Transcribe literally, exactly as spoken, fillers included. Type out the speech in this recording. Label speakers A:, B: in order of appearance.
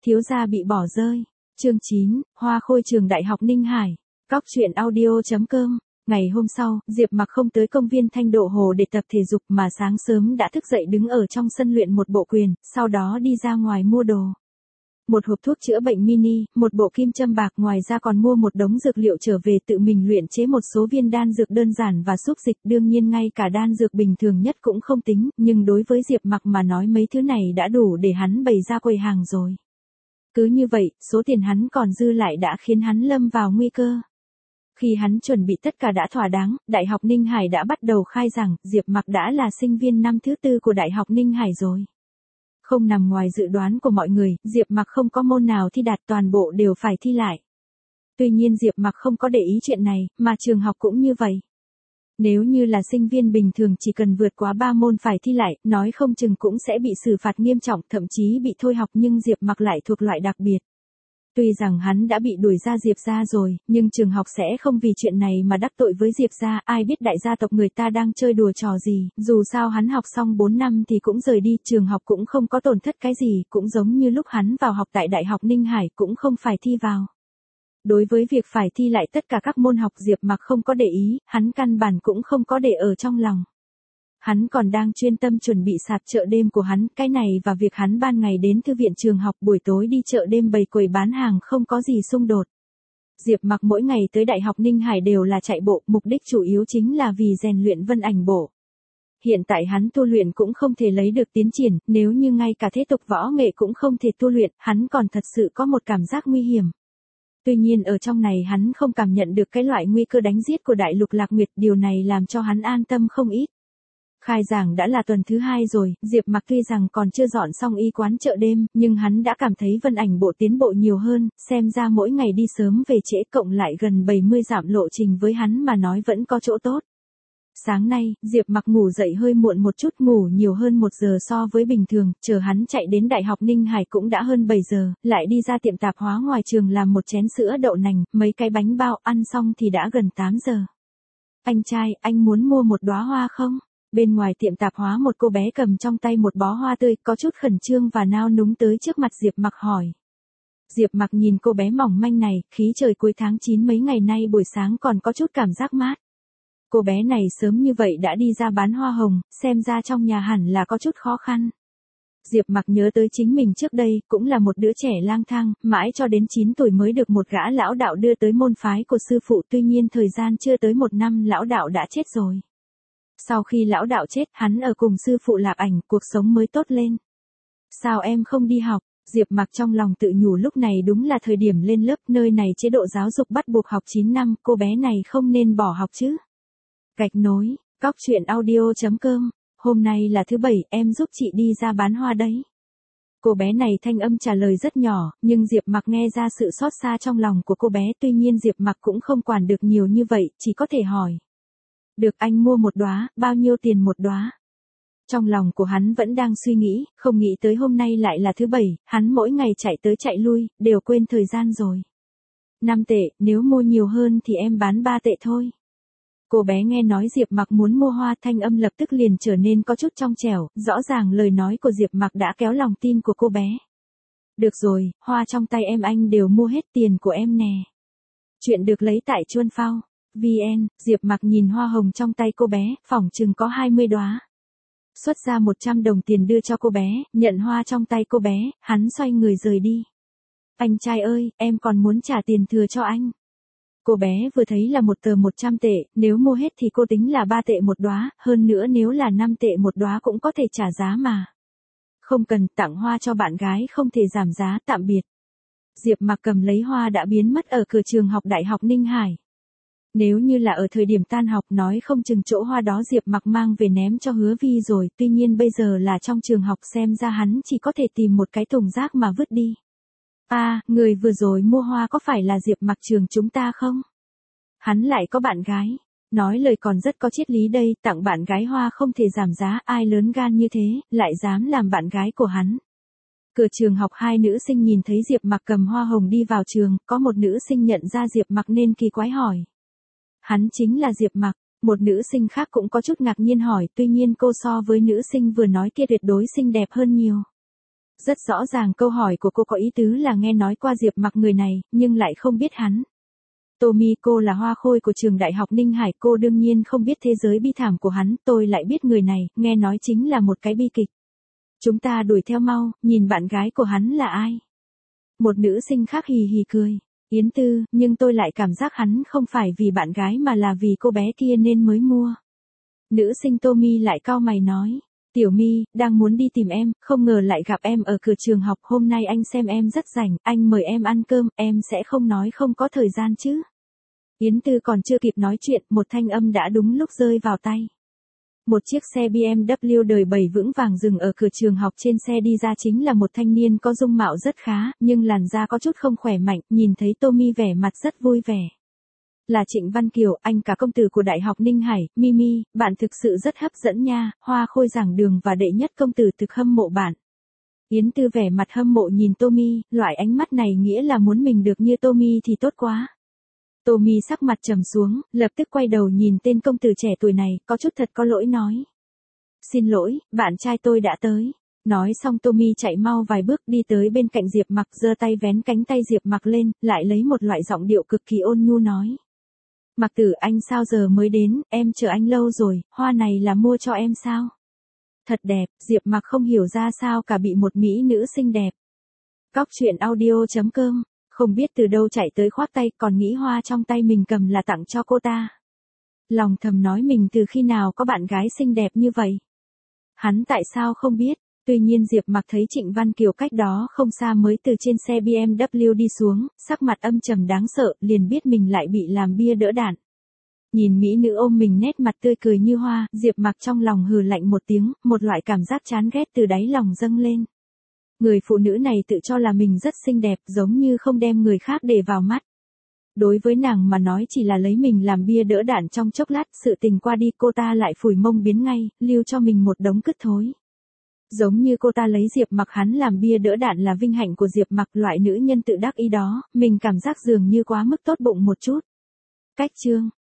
A: thiếu gia bị bỏ rơi. Chương chín, Hoa Khôi trường Đại học Ninh Hải. Cóc truyện audio chấm com. Ngày hôm sau, Diệp Mặc không tới công viên Thanh Độ Hồ để tập thể dục mà sáng sớm đã thức dậy đứng ở trong sân luyện một bộ quyền, sau đó đi ra ngoài mua đồ. Một hộp thuốc chữa bệnh mini, một bộ kim châm bạc, ngoài ra còn mua một đống dược liệu trở về tự mình luyện chế một số viên đan dược đơn giản và xúc dịch, đương nhiên ngay cả đan dược bình thường nhất cũng không tính, nhưng đối với Diệp Mặc mà nói mấy thứ này đã đủ để hắn bày ra quầy hàng rồi. Cứ như vậy, số tiền hắn còn dư lại đã khiến hắn lâm vào nguy cơ. Khi hắn chuẩn bị tất cả đã thỏa đáng, Đại học Ninh Hải đã bắt đầu khai giảng, Diệp Mặc đã là sinh viên năm thứ tư của Đại học Ninh Hải rồi. Không nằm ngoài dự đoán của mọi người, Diệp Mặc không có môn nào thi đạt, toàn bộ đều phải thi lại. Tuy nhiên Diệp Mặc không có để ý chuyện này, mà trường học cũng như vậy. Nếu như là sinh viên bình thường chỉ cần vượt quá ba môn phải thi lại, nói không chừng cũng sẽ bị xử phạt nghiêm trọng, thậm chí bị thôi học, nhưng Diệp Mặc lại thuộc loại đặc biệt. Tuy rằng hắn đã bị đuổi ra Diệp gia rồi, nhưng trường học sẽ không vì chuyện này mà đắc tội với Diệp gia, ai biết đại gia tộc người ta đang chơi đùa trò gì, dù sao hắn học xong bốn năm thì cũng rời đi, trường học cũng không có tổn thất cái gì, cũng giống như lúc hắn vào học tại Đại học Ninh Hải cũng không phải thi vào. Đối với việc phải thi lại tất cả các môn học Diệp Mặc không có để ý, hắn căn bản cũng không có để ở trong lòng. Hắn còn đang chuyên tâm chuẩn bị sạp chợ đêm của hắn, cái này và việc hắn ban ngày đến thư viện trường học, buổi tối đi chợ đêm bày quầy bán hàng không có gì xung đột. Diệp Mặc mỗi ngày tới Đại học Ninh Hải đều là chạy bộ, mục đích chủ yếu chính là vì rèn luyện vân ảnh bộ. Hiện tại hắn tu luyện cũng không thể lấy được tiến triển, nếu như ngay cả thế tục võ nghệ cũng không thể tu luyện, hắn còn thật sự có một cảm giác nguy hiểm. Tuy nhiên ở trong này hắn không cảm nhận được cái loại nguy cơ đánh giết của Đại Lục Lạc Nguyệt, điều này làm cho hắn an tâm không ít. Khai giảng đã là tuần thứ hai rồi, Diệp Mặc tuy rằng còn chưa dọn xong y quán chợ đêm, nhưng hắn đã cảm thấy vân ảnh bộ tiến bộ nhiều hơn, xem ra mỗi ngày đi sớm về trễ cộng lại gần bảy mươi dặm lộ trình với hắn mà nói vẫn có chỗ tốt. Sáng nay, Diệp Mặc ngủ dậy hơi muộn một chút, ngủ nhiều hơn một giờ so với bình thường, chờ hắn chạy đến Đại học Ninh Hải cũng đã hơn bảy giờ, lại đi ra tiệm tạp hóa ngoài trường làm một chén sữa đậu nành, mấy cái bánh bao, ăn xong thì đã gần tám giờ. Anh trai, anh muốn mua một đóa hoa không? Bên ngoài tiệm tạp hóa một cô bé cầm trong tay một bó hoa tươi, có chút khẩn trương và nao núng tới trước mặt Diệp Mặc hỏi. Diệp Mặc nhìn cô bé mỏng manh này, khí trời cuối tháng chín mấy ngày nay buổi sáng còn có chút cảm giác mát. Cô bé này sớm như vậy đã đi ra bán hoa hồng, xem ra trong nhà hẳn là có chút khó khăn. Diệp Mặc nhớ tới chính mình trước đây, cũng là một đứa trẻ lang thang, mãi cho đến chín tuổi mới được một gã lão đạo đưa tới môn phái của sư phụ, tuy nhiên thời gian chưa tới một năm lão đạo đã chết rồi. Sau khi lão đạo chết, hắn ở cùng sư phụ Lạp Ảnh, cuộc sống mới tốt lên. Sao em không đi học? Diệp Mặc trong lòng tự nhủ lúc này đúng là thời điểm lên lớp, nơi này chế độ giáo dục bắt buộc học chín năm, cô bé này không nên bỏ học chứ. Gạch nối, cóc truyện audio chấm com, hôm nay là thứ bảy, em giúp chị đi ra bán hoa đấy. Cô bé này thanh âm trả lời rất nhỏ, nhưng Diệp Mặc nghe ra sự xót xa trong lòng của cô bé, tuy nhiên Diệp Mặc cũng không quản được nhiều như vậy, chỉ có thể hỏi. Được, anh mua một đóa, bao nhiêu tiền một đóa? Trong lòng của hắn vẫn đang suy nghĩ, không nghĩ tới hôm nay lại là thứ bảy, hắn mỗi ngày chạy tới chạy lui, đều quên thời gian rồi. năm tệ, nếu mua nhiều hơn thì em bán ba tệ thôi. Cô bé nghe nói Diệp Mặc muốn mua hoa, thanh âm lập tức liền trở nên có chút trong trẻo, rõ ràng lời nói của Diệp Mặc đã kéo lòng tin của cô bé. Được rồi, hoa trong tay em anh đều mua hết, tiền của em nè. Chuyện được lấy tại Chuan Phao. vê en, Diệp Mặc nhìn hoa hồng trong tay cô bé, phỏng chừng có hai mươi đóa. Xuất ra một trăm đồng tiền đưa cho cô bé, nhận hoa trong tay cô bé, hắn xoay người rời đi. Anh trai ơi, em còn muốn trả tiền thừa cho anh. Cô bé vừa thấy là một tờ một trăm tệ, nếu mua hết thì cô tính là ba tệ một đóa, hơn nữa nếu là năm tệ một đóa cũng có thể trả giá mà. Không cần, tặng hoa cho bạn gái không thể giảm giá, tạm biệt. Diệp Mặc cầm lấy hoa đã biến mất ở cửa trường học Đại học Ninh Hải. Nếu như là ở thời điểm tan học, nói không chừng chỗ hoa đó Diệp Mặc mang về ném cho Hứa Vi rồi, tuy nhiên bây giờ là trong trường học, xem ra hắn chỉ có thể tìm một cái thùng rác mà vứt đi. À, người vừa rồi mua hoa có phải là Diệp Mặc trường chúng ta không? Hắn lại có bạn gái. Nói lời còn rất có triết lý đây, tặng bạn gái hoa không thể giảm giá, ai lớn gan như thế, lại dám làm bạn gái của hắn. Cửa trường học hai nữ sinh nhìn thấy Diệp Mặc cầm hoa hồng đi vào trường, có một nữ sinh nhận ra Diệp Mặc nên kỳ quái hỏi. Hắn chính là Diệp Mặc, một nữ sinh khác cũng có chút ngạc nhiên hỏi, tuy nhiên cô so với nữ sinh vừa nói kia tuyệt đối xinh đẹp hơn nhiều. Rất rõ ràng câu hỏi của cô có ý tứ là nghe nói qua Diệp Mặc người này, nhưng lại không biết hắn. Tommy, cô là hoa khôi của trường đại học Ninh Hải, cô đương nhiên không biết thế giới bi thảm của hắn, tôi lại biết người này, nghe nói chính là một cái bi kịch. Chúng ta đuổi theo mau, nhìn bạn gái của hắn là ai? Một nữ sinh khác hì hì cười. Yến Tư, nhưng tôi lại cảm giác hắn không phải vì bạn gái mà là vì cô bé kia nên mới mua. Nữ sinh Tommy lại cau mày nói. Tiểu My, đang muốn đi tìm em, không ngờ lại gặp em ở cửa trường học, hôm nay anh xem em rất rảnh, anh mời em ăn cơm, em sẽ không nói không có thời gian chứ. Yến Tư còn chưa kịp nói chuyện, một thanh âm đã đúng lúc rơi vào tay. Một chiếc xe bê em vê đời bảy vững vàng dừng ở cửa trường học, trên xe đi ra chính là một thanh niên có dung mạo rất khá, nhưng làn da có chút không khỏe mạnh, nhìn thấy Tommy vẻ mặt rất vui vẻ. Là Trịnh Văn Kiều, anh cả công tử của Đại học Ninh Hải, Mimi, bạn thực sự rất hấp dẫn nha, hoa khôi giảng đường và đệ nhất công tử thực hâm mộ bạn. Yến Tư vẻ mặt hâm mộ nhìn Tommy, loại ánh mắt này nghĩa là muốn mình được như Tommy thì tốt quá. Tommy sắc mặt trầm xuống, lập tức quay đầu nhìn tên công tử trẻ tuổi này, có chút thật có lỗi nói. Xin lỗi, bạn trai tôi đã tới. Nói xong Tommy chạy mau vài bước đi tới bên cạnh Diệp Mặc, giơ tay vén cánh tay Diệp Mặc lên, lại lấy một loại giọng điệu cực kỳ ôn nhu nói. Mặc tử, anh sao giờ mới đến, em chờ anh lâu rồi, hoa này là mua cho em sao? Thật đẹp, Diệp Mặc không hiểu ra sao cả bị một mỹ nữ xinh đẹp. Cóc truyện audio chấm com, không biết từ đâu chạy tới khoác tay, còn nghĩ hoa trong tay mình cầm là tặng cho cô ta. Lòng thầm nói mình từ khi nào có bạn gái xinh đẹp như vậy? Hắn tại sao không biết? Tuy nhiên Diệp Mặc thấy Trịnh Văn Kiều cách đó không xa mới từ trên xe bê em vê đi xuống, sắc mặt âm trầm đáng sợ, liền biết mình lại bị làm bia đỡ đạn. Nhìn mỹ nữ ôm mình nét mặt tươi cười như hoa, Diệp Mặc trong lòng hừ lạnh một tiếng, một loại cảm giác chán ghét từ đáy lòng dâng lên. Người phụ nữ này tự cho là mình rất xinh đẹp, giống như không đem người khác để vào mắt. Đối với nàng mà nói chỉ là lấy mình làm bia đỡ đạn trong chốc lát, sự tình qua đi cô ta lại phủi mông biến ngay, lưu cho mình một đống cứt thối. Giống như cô ta lấy Diệp Mặc hắn làm bia đỡ đạn là vinh hạnh của Diệp Mặc, loại nữ nhân tự đắc ý đó, mình cảm giác dường như quá mức tốt bụng một chút. Cách chương